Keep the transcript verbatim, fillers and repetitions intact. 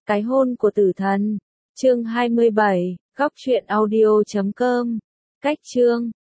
Cái hôn của tử thần. Chương hai mươi bảy, góc truyện audio chấm com. Cách chương